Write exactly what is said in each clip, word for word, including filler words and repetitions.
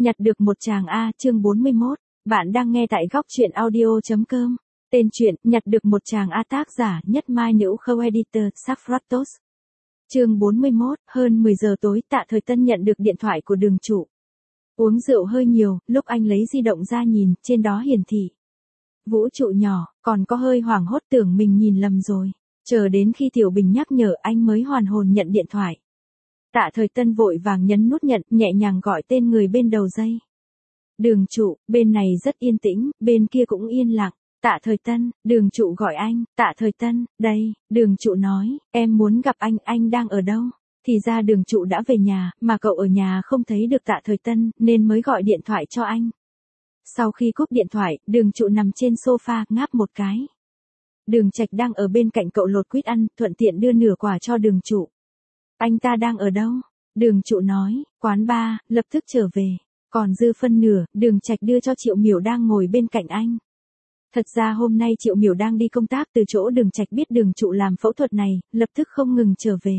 Nhặt được một chàng A, chương bốn mươi mốt. Bạn đang nghe tại góc truyện audio.com. Tên truyện, Nhặt được một chàng A, tác giả Nhất Mai Nữ Khâu, editor Saphratos. Chương bốn mươi mốt, hơn mười giờ tối, Tạ Thời Tân nhận được điện thoại của Đường Trụ. Uống rượu hơi nhiều, lúc anh lấy di động ra nhìn, trên đó hiển thị Vũ Trụ nhỏ, còn có hơi hoảng hốt tưởng mình nhìn lầm rồi. Chờ đến khi Tiểu Bình nhắc nhở anh mới hoàn hồn nhận điện thoại. Tạ Thời Tân vội vàng nhấn nút nhận, nhẹ nhàng gọi tên người bên đầu dây. Đường Trụ, bên này rất yên tĩnh, bên kia cũng yên lặng. Tạ Thời Tân, Đường Trụ gọi anh. Tạ Thời Tân, đây. Đường Trụ nói, em muốn gặp anh, anh đang ở đâu? Thì ra Đường Trụ đã về nhà, mà cậu ở nhà không thấy được Tạ Thời Tân, nên mới gọi điện thoại cho anh. Sau khi cúp điện thoại, Đường Trụ nằm trên sofa, ngáp một cái. Đường Trạch đang ở bên cạnh cậu lột quýt ăn, thuận tiện đưa nửa quả cho Đường Trụ. Anh ta đang ở đâu? Đường Trụ nói, quán bar, lập tức trở về. Còn dư phân nửa, Đường Trạch đưa cho Triệu Miểu đang ngồi bên cạnh anh. Thật ra hôm nay Triệu Miểu đang đi công tác, từ chỗ Đường Trạch biết Đường Trụ làm phẫu thuật này, lập tức không ngừng trở về.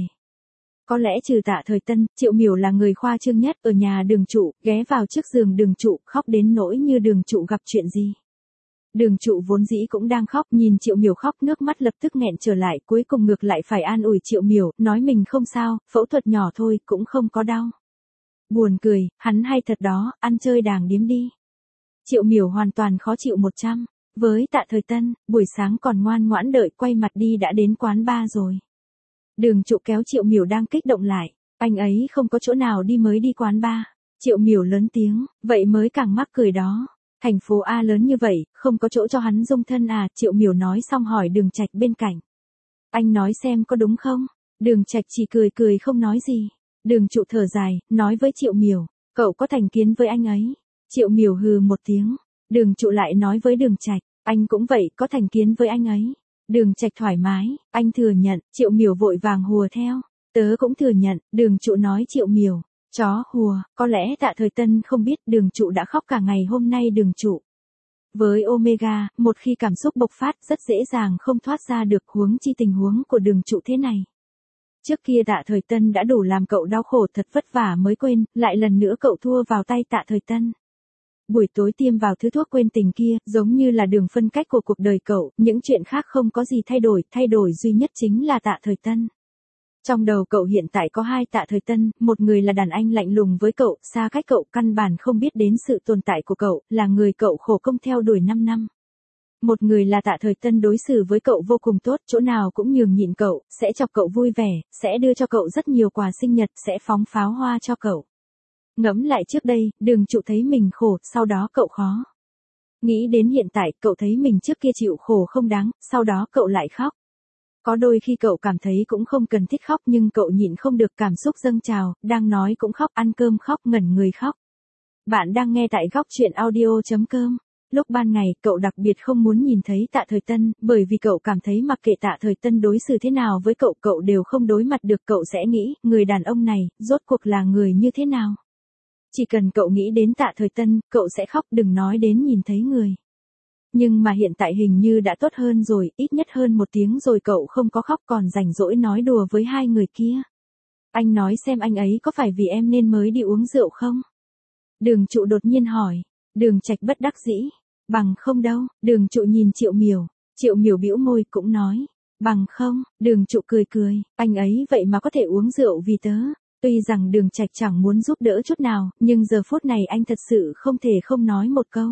Có lẽ trừ Tạ Thời Tân, Triệu Miểu là người khoa trương nhất ở nhà Đường Trụ, ghé vào trước giường Đường Trụ, khóc đến nỗi như Đường Trụ gặp chuyện gì. Đường Trụ vốn dĩ cũng đang khóc, nhìn Triệu Miểu khóc nước mắt lập tức nghẹn trở lại, cuối cùng ngược lại phải an ủi Triệu Miểu, nói mình không sao, phẫu thuật nhỏ thôi, cũng không có đau. Buồn cười, hắn hay thật đó, ăn chơi đàng điếm đi. Triệu Miểu hoàn toàn khó chịu một trăm. Với Tạ Thời Tân, buổi sáng còn ngoan ngoãn đợi, quay mặt đi đã đến quán bar rồi. Đường Trụ kéo Triệu Miểu đang kích động lại, anh ấy không có chỗ nào đi mới đi quán bar. Triệu Miểu lớn tiếng, vậy mới càng mắc cười đó. Thành phố A lớn như vậy, không có chỗ cho hắn dung thân à? Triệu Miểu nói xong hỏi Đường Trạch bên cạnh. Anh nói xem có đúng không? Đường Trạch chỉ cười cười không nói gì. Đường Trụ thở dài, nói với Triệu Miểu, cậu có thành kiến với anh ấy. Triệu Miểu hừ một tiếng. Đường Trụ lại nói với Đường Trạch, anh cũng vậy, có thành kiến với anh ấy. Đường Trạch thoải mái, anh thừa nhận. Triệu Miểu vội vàng hùa theo, tớ cũng thừa nhận. Đường Trụ nói Triệu Miểu, chó hùa. Có lẽ Tạ Thời Tân không biết Đường Trụ đã khóc cả ngày hôm nay. Đường Trụ với Omega, một khi cảm xúc bộc phát rất dễ dàng không thoát ra được, huống chi tình huống của Đường Trụ thế này. Trước kia Tạ Thời Tân đã đủ làm cậu đau khổ thật vất vả mới quên, lại lần nữa cậu thua vào tay Tạ Thời Tân. Buổi tối tiêm vào thứ thuốc quên tình kia, giống như là đường phân cách của cuộc đời cậu, những chuyện khác không có gì thay đổi, thay đổi duy nhất chính là Tạ Thời Tân. Trong đầu cậu hiện tại có hai Tạ Thời Tân, một người là đàn anh lạnh lùng với cậu, xa cách cậu, căn bản không biết đến sự tồn tại của cậu, là người cậu khổ công theo đuổi năm năm. Một người là Tạ Thời Tân đối xử với cậu vô cùng tốt, chỗ nào cũng nhường nhịn cậu, sẽ chọc cậu vui vẻ, sẽ đưa cho cậu rất nhiều quà sinh nhật, sẽ phóng pháo hoa cho cậu. Ngẫm lại trước đây, Đường Trụ thấy mình khổ, sau đó cậu khó. Nghĩ đến hiện tại, cậu thấy mình trước kia chịu khổ không đáng, sau đó cậu lại khóc. Có đôi khi cậu cảm thấy cũng không cần thiết khóc nhưng cậu nhịn không được, cảm xúc dâng trào, đang nói cũng khóc, ăn cơm khóc, ngẩn người khóc. Bạn đang nghe tại góc truyện audio.com. Lúc ban ngày, cậu đặc biệt không muốn nhìn thấy Tạ Thời Tân, bởi vì cậu cảm thấy mặc kệ Tạ Thời Tân đối xử thế nào với cậu, cậu đều không đối mặt được. Cậu sẽ nghĩ, người đàn ông này, rốt cuộc là người như thế nào? Chỉ cần cậu nghĩ đến Tạ Thời Tân, cậu sẽ khóc, đừng nói đến nhìn thấy người. Nhưng mà hiện tại hình như đã tốt hơn rồi, ít nhất hơn một tiếng rồi cậu không có khóc, còn rảnh rỗi nói đùa với hai người kia. Anh nói xem anh ấy có phải vì em nên mới đi uống rượu không? Đường Trụ đột nhiên hỏi. Đường Trạch bất đắc dĩ. Bằng không đâu. Đường Trụ nhìn Triệu Miểu. Triệu Miểu bĩu môi cũng nói. Bằng không. Đường Trụ cười cười. Anh ấy vậy mà có thể uống rượu vì tớ. Tuy rằng Đường Trạch chẳng muốn giúp đỡ chút nào, nhưng giờ phút này anh thật sự không thể không nói một câu.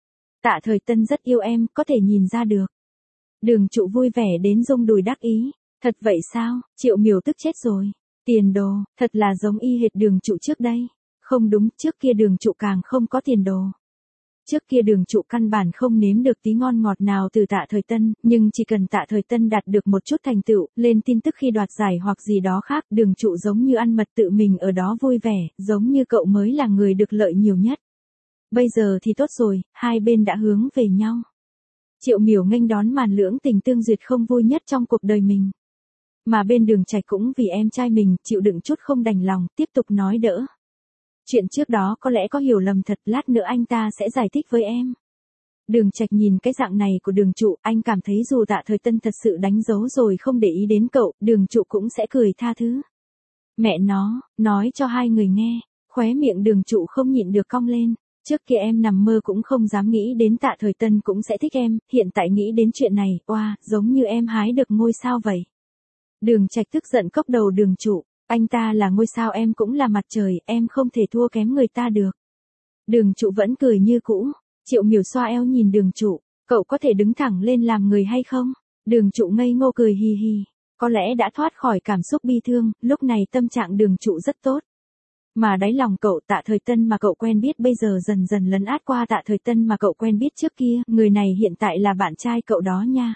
Tạ Thời Tân rất yêu em, có thể nhìn ra được. Đường Trụ vui vẻ đến rung đùi đắc ý. Thật vậy sao? Triệu Miểu tức chết rồi. Tiền đồ, thật là giống y hệt Đường Trụ trước đây. Không đúng, trước kia Đường Trụ càng không có tiền đồ. Trước kia Đường Trụ căn bản không nếm được tí ngon ngọt nào từ Tạ Thời Tân, nhưng chỉ cần Tạ Thời Tân đạt được một chút thành tựu, lên tin tức khi đoạt giải hoặc gì đó khác, Đường Trụ giống như ăn mật tự mình ở đó vui vẻ, giống như cậu mới là người được lợi nhiều nhất. Bây giờ thì tốt rồi, hai bên đã hướng về nhau. Triệu Miểu nghênh đón màn lưỡng tình tương duyệt không vui nhất trong cuộc đời mình. Mà bên Đường Trạch cũng vì em trai mình, chịu đựng chút không đành lòng, tiếp tục nói đỡ. Chuyện trước đó có lẽ có hiểu lầm thật, lát nữa anh ta sẽ giải thích với em. Đường Trạch nhìn cái dạng này của Đường Trụ, anh cảm thấy dù Tạ Thời Tân thật sự đánh dấu rồi không để ý đến cậu, Đường Trụ cũng sẽ cười tha thứ. Mẹ nó, nói cho hai người nghe. Khóe miệng Đường Trụ không nhịn được cong lên. Trước kia em nằm mơ cũng không dám nghĩ đến Tạ Thời Tân cũng sẽ thích em, hiện tại nghĩ đến chuyện này, oa, giống như em hái được ngôi sao vậy. Đường Trạch tức giận cốc đầu Đường Trụ, anh ta là ngôi sao em cũng là mặt trời, em không thể thua kém người ta được. Đường Trụ vẫn cười như cũ, Triệu Miểu xoa eo nhìn Đường Trụ, cậu có thể đứng thẳng lên làm người hay không? Đường Trụ ngây ngô cười hì hì, có lẽ đã thoát khỏi cảm xúc bi thương, lúc này tâm trạng Đường Trụ rất tốt. Mà đáy lòng cậu Tạ Thời Tân mà cậu quen biết bây giờ dần dần lấn át qua Tạ Thời Tân mà cậu quen biết trước kia, người này hiện tại là bạn trai cậu đó nha.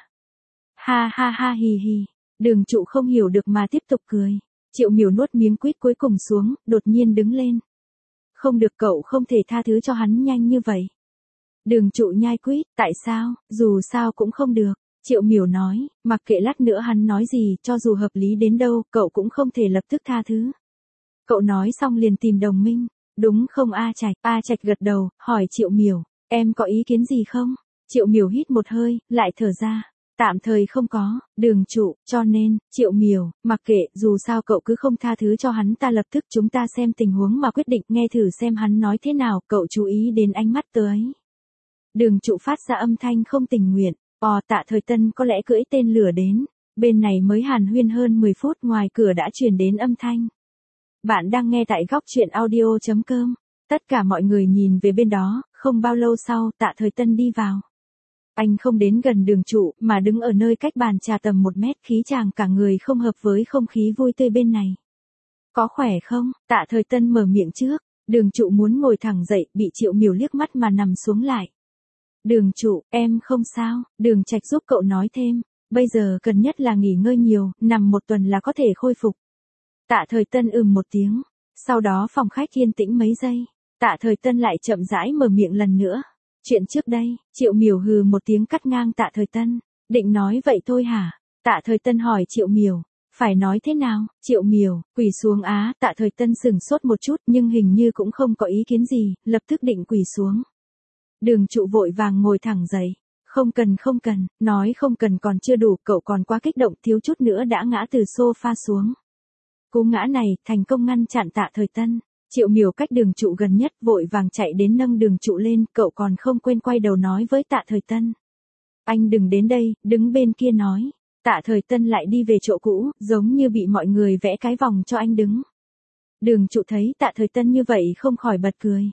Ha ha ha hì hì, Đường Trụ không hiểu được mà tiếp tục cười. Triệu Miểu nuốt miếng quýt cuối cùng xuống, đột nhiên đứng lên. Không được, cậu không thể tha thứ cho hắn nhanh như vậy. Đường Trụ nhai quýt, tại sao, dù sao cũng không được. Triệu Miểu nói, mặc kệ lát nữa hắn nói gì, cho dù hợp lý đến đâu, cậu cũng không thể lập tức tha thứ. Cậu nói xong liền tìm đồng minh, đúng không A Trạch? A Trạch gật đầu, hỏi Triệu Miểu, em có ý kiến gì không? Triệu Miểu hít một hơi, lại thở ra. Tạm thời không có, Đường Trụ, cho nên, Triệu Miểu, mặc kệ, dù sao cậu cứ không tha thứ cho hắn, ta lập tức chúng ta xem tình huống mà quyết định, nghe thử xem hắn nói thế nào, cậu chú ý đến ánh mắt tớ ấy. Đường Trụ phát ra âm thanh không tình nguyện, ò Tạ Thời Tân có lẽ cưỡi tên lửa đến, bên này mới hàn huyên hơn mười phút ngoài cửa đã truyền đến âm thanh. Bạn đang nghe tại góc truyện audio chấm com, tất cả mọi người nhìn về bên đó, không bao lâu sau Tạ Thời Tân đi vào. Anh không đến gần Đường Trụ, mà đứng ở nơi cách bàn trà tầm một mét, khí chàng cả người không hợp với không khí vui tươi bên này. Có khỏe không? Tạ Thời Tân mở miệng trước, Đường Trụ muốn ngồi thẳng dậy, bị Triệu Miểu liếc mắt mà nằm xuống lại. Đường Trụ, em không sao, Đường Trạch giúp cậu nói thêm, bây giờ cần nhất là nghỉ ngơi nhiều, nằm một tuần là có thể khôi phục. Tạ Thời Tân ừm một tiếng, sau đó phòng khách yên tĩnh mấy giây, Tạ Thời Tân lại chậm rãi mở miệng lần nữa. Chuyện trước đây, Triệu Miểu hừ một tiếng cắt ngang Tạ Thời Tân, định nói vậy thôi hả? Tạ Thời Tân hỏi Triệu Miểu, phải nói thế nào? Triệu Miểu, quỳ xuống á, Tạ Thời Tân sửng sốt một chút nhưng hình như cũng không có ý kiến gì, lập tức định quỳ xuống. Đường Trụ vội vàng ngồi thẳng dậy, không cần không cần, nói không cần còn chưa đủ, cậu còn quá kích động, thiếu chút nữa đã ngã từ sofa xuống. Cú ngã này, thành công ngăn chặn Tạ Thời Tân. Triệu Miểu cách Đường Trụ gần nhất vội vàng chạy đến nâng Đường Trụ lên, cậu còn không quên quay đầu nói với Tạ Thời Tân. Anh đừng đến đây, đứng bên kia nói. Tạ Thời Tân lại đi về chỗ cũ, giống như bị mọi người vẽ cái vòng cho anh đứng. Đường Trụ thấy Tạ Thời Tân như vậy không khỏi bật cười.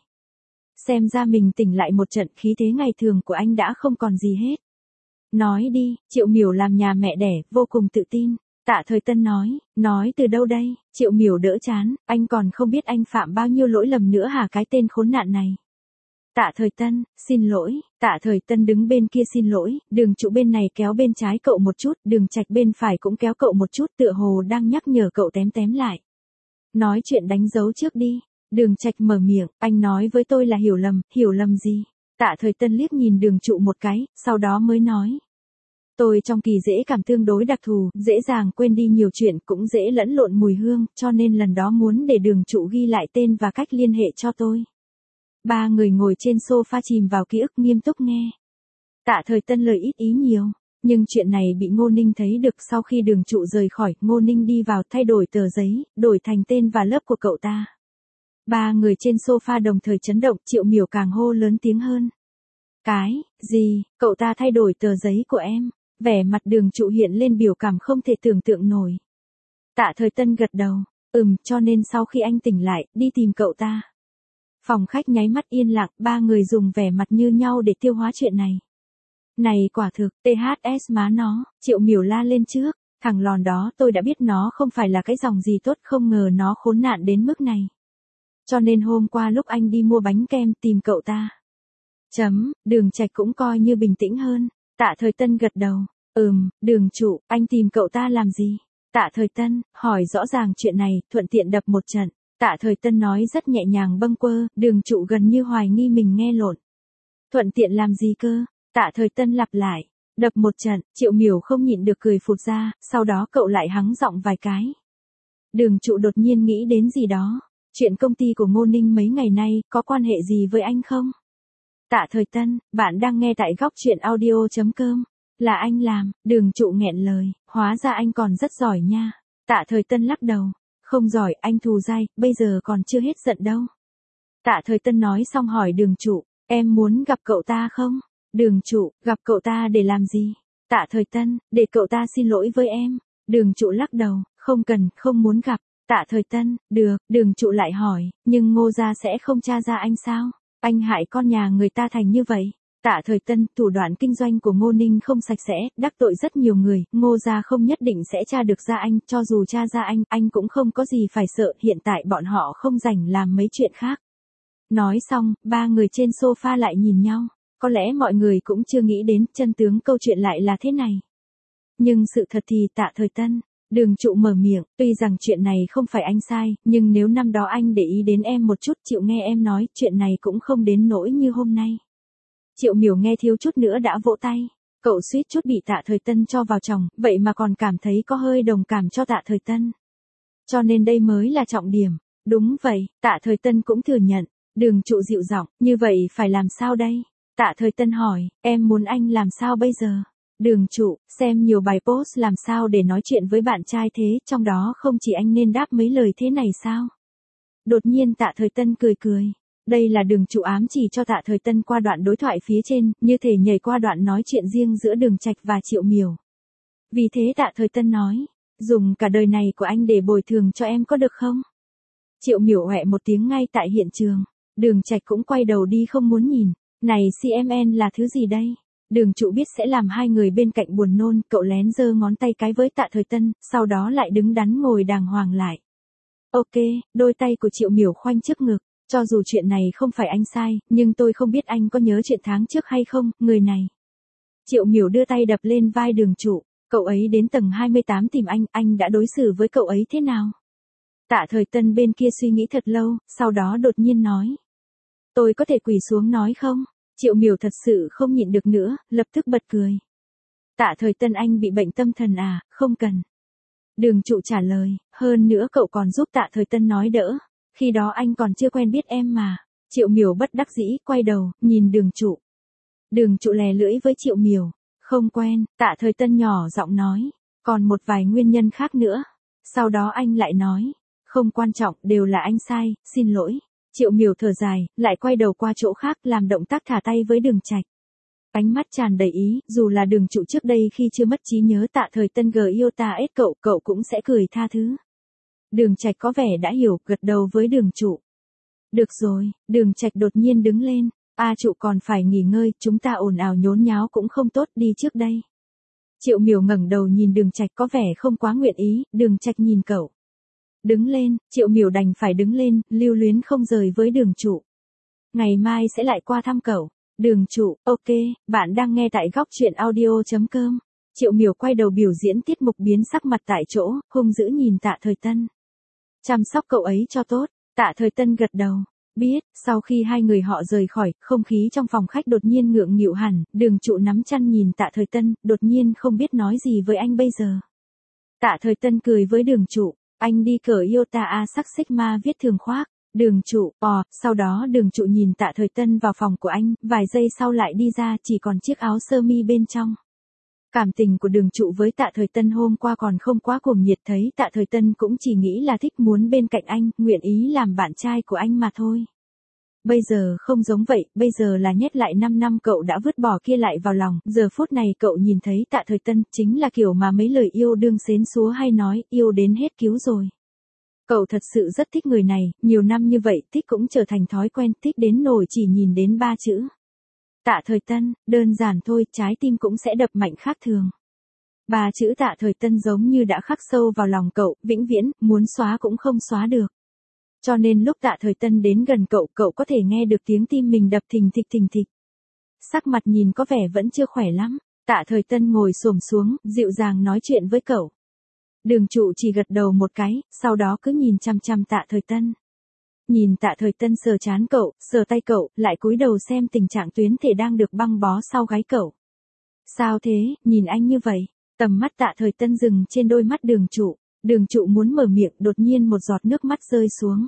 Xem ra mình tỉnh lại một trận, khí thế ngày thường của anh đã không còn gì hết. Nói đi, Triệu Miểu làm nhà mẹ đẻ, vô cùng tự tin. Tạ Thời Tân nói, nói từ đâu đây? Triệu Miểu đỡ chán, anh còn không biết anh phạm bao nhiêu lỗi lầm nữa hả cái tên khốn nạn này. Tạ Thời Tân, xin lỗi, Tạ Thời Tân đứng bên kia xin lỗi, Đường Trụ bên này kéo bên trái cậu một chút, Đường Trạch bên phải cũng kéo cậu một chút, tựa hồ đang nhắc nhở cậu tém tém lại. Nói chuyện đánh dấu trước đi. Đường Trạch mở miệng, anh nói với tôi là hiểu lầm, hiểu lầm gì? Tạ Thời Tân liếc nhìn Đường Trụ một cái, sau đó mới nói. Tôi trong kỳ dễ cảm tương đối đặc thù, dễ dàng quên đi nhiều chuyện, cũng dễ lẫn lộn mùi hương, cho nên lần đó muốn để Đường Trụ ghi lại tên và cách liên hệ cho tôi. Ba người ngồi trên sofa chìm vào ký ức nghiêm túc nghe. Tạ Thời Tân lời ít ý nhiều, nhưng chuyện này bị Ngô Ninh thấy được. Sau khi Đường Trụ rời khỏi, Ngô Ninh đi vào thay đổi tờ giấy, đổi thành tên và lớp của cậu ta. Ba người trên sofa đồng thời chấn động, Triệu Miểu càng hô lớn tiếng hơn. Cái, gì, cậu ta thay đổi tờ giấy của em? Vẻ mặt Đường Trụ hiện lên biểu cảm không thể tưởng tượng nổi. Tạ Thời Tân gật đầu, ừm, cho nên sau khi anh tỉnh lại, đi tìm cậu ta. Phòng khách nháy mắt yên lặng, ba người dùng vẻ mặt như nhau để tiêu hóa chuyện này. Này quả thực, tê hát ét má nó, Triệu Miểu la lên trước, thằng lòn đó tôi đã biết nó không phải là cái dòng gì tốt, không ngờ nó khốn nạn đến mức này. Cho nên hôm qua lúc anh đi mua bánh kem tìm cậu ta. Chấm, Đường Trạch cũng coi như bình tĩnh hơn. Tạ Thời Tân gật đầu, ừm, Đường Trụ, anh tìm cậu ta làm gì? Tạ Thời Tân, hỏi rõ ràng chuyện này, thuận tiện đập một trận. Tạ Thời Tân nói rất nhẹ nhàng bâng quơ, Đường Trụ gần như hoài nghi mình nghe lộn. Thuận tiện làm gì cơ? Tạ Thời Tân lặp lại, đập một trận, Triệu Miểu không nhịn được cười phụt ra, sau đó cậu lại hắng giọng vài cái. Đường Trụ đột nhiên nghĩ đến gì đó, chuyện công ty của Ngô Ninh mấy ngày nay, có quan hệ gì với anh không? Tạ Thời Tân, bạn đang nghe tại góc truyện audio chấm com. Là anh làm, Đường Trụ nghẹn lời, hóa ra anh còn rất giỏi nha. Tạ Thời Tân lắc đầu, Không giỏi, anh thù dai, bây giờ còn chưa hết giận đâu. Tạ Thời Tân nói xong hỏi đường trụ, em muốn gặp cậu ta không? Đường trụ, gặp cậu ta để làm gì? Tạ Thời Tân, để cậu ta xin lỗi với em. Đường trụ lắc đầu, không cần, không muốn gặp. Tạ Thời Tân, được, đường trụ lại hỏi, nhưng Ngô gia sẽ không tra ra anh sao? Anh hại con nhà người ta thành như vậy. Tạ Thời Tân, thủ đoạn kinh doanh của Ngô Ninh không sạch sẽ, đắc tội rất nhiều người, Ngô gia không nhất định sẽ tra được ra anh, cho dù tra ra anh, anh cũng không có gì phải sợ, hiện tại bọn họ không rảnh làm mấy chuyện khác. Nói xong, ba người trên sofa lại nhìn nhau, có lẽ mọi người cũng chưa nghĩ đến chân tướng câu chuyện lại là thế này. Nhưng sự thật thì Tạ Thời Tân, đường trụ mở miệng, tuy rằng chuyện này không phải anh sai, nhưng nếu năm đó anh để ý đến em một chút, chịu nghe em nói, chuyện này cũng không đến nỗi như hôm nay. Triệu Miểu nghe thiếu chút nữa đã vỗ tay, cậu suýt chút bị Tạ Thời Tân cho vào chồng, vậy mà còn cảm thấy có hơi đồng cảm cho Tạ Thời Tân. Cho nên đây mới là trọng điểm. Đúng vậy, Tạ Thời Tân cũng thừa nhận. Đường trụ dịu giọng, như vậy phải làm sao đây? Tạ Thời Tân hỏi, em muốn anh làm sao bây giờ? Đường trụ, xem nhiều bài post làm sao để nói chuyện với bạn trai thế, trong đó không chỉ anh nên đáp mấy lời thế này sao? Đột nhiên Tạ Thời Tân cười cười. Đây là đường trụ ám chỉ cho Tạ Thời Tân qua đoạn đối thoại phía trên, như thể nhảy qua đoạn nói chuyện riêng giữa Đường Trạch và Triệu Miểu. Vì thế Tạ Thời Tân nói, dùng cả đời này của anh để bồi thường cho em có được không? Triệu Miểu hoẹ một tiếng ngay tại hiện trường. Đường Trạch cũng quay đầu đi không muốn nhìn. Này xê em en là thứ gì đây? Đường trụ biết sẽ làm hai người bên cạnh buồn nôn, cậu lén giơ ngón tay cái với Tạ Thời Tân, sau đó lại đứng đắn ngồi đàng hoàng lại. Ok, đôi tay của Triệu Miểu khoanh trước ngực. Cho dù chuyện này không phải anh sai, nhưng tôi không biết anh có nhớ chuyện tháng trước hay không, người này. Triệu Miểu đưa tay đập lên vai đường trụ, cậu ấy đến tầng hai mươi tám tìm anh, anh đã đối xử với cậu ấy thế nào? Tạ Thời Tân bên kia suy nghĩ thật lâu, sau đó đột nhiên nói. Tôi có thể quỳ xuống nói không? Triệu Miểu thật sự không nhịn được nữa, lập tức bật cười. Tạ Thời Tân, anh bị bệnh tâm thần à, không cần. Đường trụ trả lời, hơn nữa cậu còn giúp Tạ Thời Tân nói đỡ. Khi đó anh còn chưa quen biết em mà. Triệu Miểu bất đắc dĩ, quay đầu, nhìn đường trụ. Đường trụ lè lưỡi với Triệu Miểu. Không quen, Tạ Thời Tân nhỏ giọng nói. Còn một vài nguyên nhân khác nữa. Sau đó anh lại nói. Không quan trọng, đều là anh sai, xin lỗi. Triệu Miểu thở dài, lại quay đầu qua chỗ khác làm động tác thả tay với Đường Trạch. Ánh mắt tràn đầy ý, dù là đường trụ trước đây khi chưa mất trí nhớ Tạ Thời Tân gờ yêu ta ết cậu, cậu cũng sẽ cười tha thứ. Đường Trạch có vẻ đã hiểu, gật đầu với đường trụ. Được rồi, Đường Trạch đột nhiên đứng lên. A trụ còn phải nghỉ ngơi, chúng ta ồn ào nhốn nháo cũng không tốt, đi trước đây. Triệu Miểu ngẩng đầu nhìn Đường Trạch có vẻ không quá nguyện ý, Đường Trạch nhìn cậu. Đứng lên, Triệu Miểu đành phải đứng lên, lưu luyến không rời với đường trụ. Ngày mai sẽ lại qua thăm cậu. Đường trụ, ok, bạn đang nghe tại góc chuyện audio chấm com. Triệu Miểu quay đầu biểu diễn tiết mục biến sắc mặt tại chỗ, hung dữ nhìn Tạ Thời Tân. Chăm sóc cậu ấy cho tốt. Tạ Thời Tân gật đầu. Biết, sau khi hai người họ rời khỏi, không khí trong phòng khách đột nhiên ngượng nghịu hẳn, đường trụ nắm chăn nhìn Tạ Thời Tân, đột nhiên không biết nói gì với anh bây giờ. Tạ Thời Tân cười với đường trụ, anh đi cởi Iota A sắc Sigma viết thường khoác. Đường trụ, ò, sau đó đường trụ nhìn Tạ Thời Tân vào phòng của anh, vài giây sau lại đi ra chỉ còn chiếc áo sơ mi bên trong. Cảm tình của đường trụ với Tạ Thời Tân hôm qua còn không quá cuồng nhiệt, thấy Tạ Thời Tân cũng chỉ nghĩ là thích muốn bên cạnh anh, nguyện ý làm bạn trai của anh mà thôi. Bây giờ không giống vậy, bây giờ là nhét lại năm năm cậu đã vứt bỏ kia lại vào lòng, giờ phút này cậu nhìn thấy Tạ Thời Tân, chính là kiểu mà mấy lời yêu đương xến xúa hay nói, yêu đến hết cứu rồi. Cậu thật sự rất thích người này, nhiều năm như vậy thích cũng trở thành thói quen, thích đến nổi chỉ nhìn đến ba chữ. Tạ Thời Tân, đơn giản thôi, trái tim cũng sẽ đập mạnh khác thường. Ba chữ Tạ Thời Tân giống như đã khắc sâu vào lòng cậu, vĩnh viễn, muốn xóa cũng không xóa được. Cho nên lúc Tạ Thời Tân đến gần cậu, cậu có thể nghe được tiếng tim mình đập thình thịch thình thịch. Sắc mặt nhìn có vẻ vẫn chưa khỏe lắm, Tạ Thời Tân ngồi xổm xuống, dịu dàng nói chuyện với cậu. Đường trụ chỉ gật đầu một cái, sau đó cứ nhìn chăm chăm Tạ Thời Tân. Nhìn Tạ Thời Tân sờ trán cậu, sờ tay cậu, lại cúi đầu xem tình trạng tuyến thể đang được băng bó sau gáy cậu. Sao thế, nhìn anh như vậy? Tầm mắt Tạ Thời Tân dừng trên đôi mắt đường trụ. Đường trụ muốn mở miệng, đột nhiên một giọt nước mắt rơi xuống.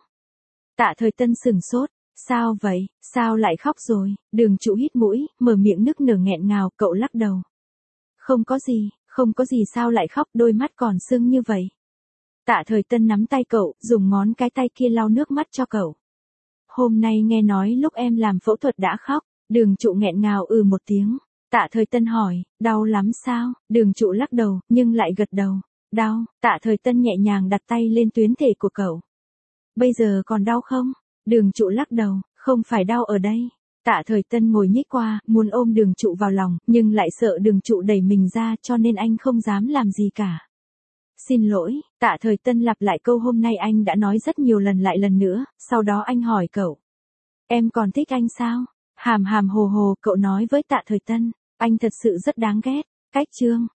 Tạ Thời Tân sửng sốt. Sao vậy, sao lại khóc rồi? Đường trụ hít mũi, mở miệng nức nở nghẹn ngào, cậu lắc đầu. Không có gì, không có gì, sao lại khóc, đôi mắt còn sưng như vậy? Tạ Thời Tân nắm tay cậu, dùng ngón cái tay kia lau nước mắt cho cậu. Hôm nay nghe nói lúc em làm phẫu thuật đã khóc, Đường Trụ nghẹn ngào ừ một tiếng. Tạ Thời Tân hỏi, đau lắm sao? Đường Trụ lắc đầu, nhưng lại gật đầu. Đau, Tạ Thời Tân nhẹ nhàng đặt tay lên tuyến thể của cậu. Bây giờ còn đau không? Đường Trụ lắc đầu, không phải đau ở đây. Tạ Thời Tân ngồi nhích qua, muốn ôm Đường Trụ vào lòng, nhưng lại sợ Đường Trụ đẩy mình ra cho nên anh không dám làm gì cả. Xin lỗi, Tạ Thời Tân lặp lại câu hôm nay anh đã nói rất nhiều lần lại lần nữa, sau đó anh hỏi cậu. Em còn thích anh sao? Hàm hàm hồ hồ cậu nói với Tạ Thời Tân, anh thật sự rất đáng ghét. Cách chương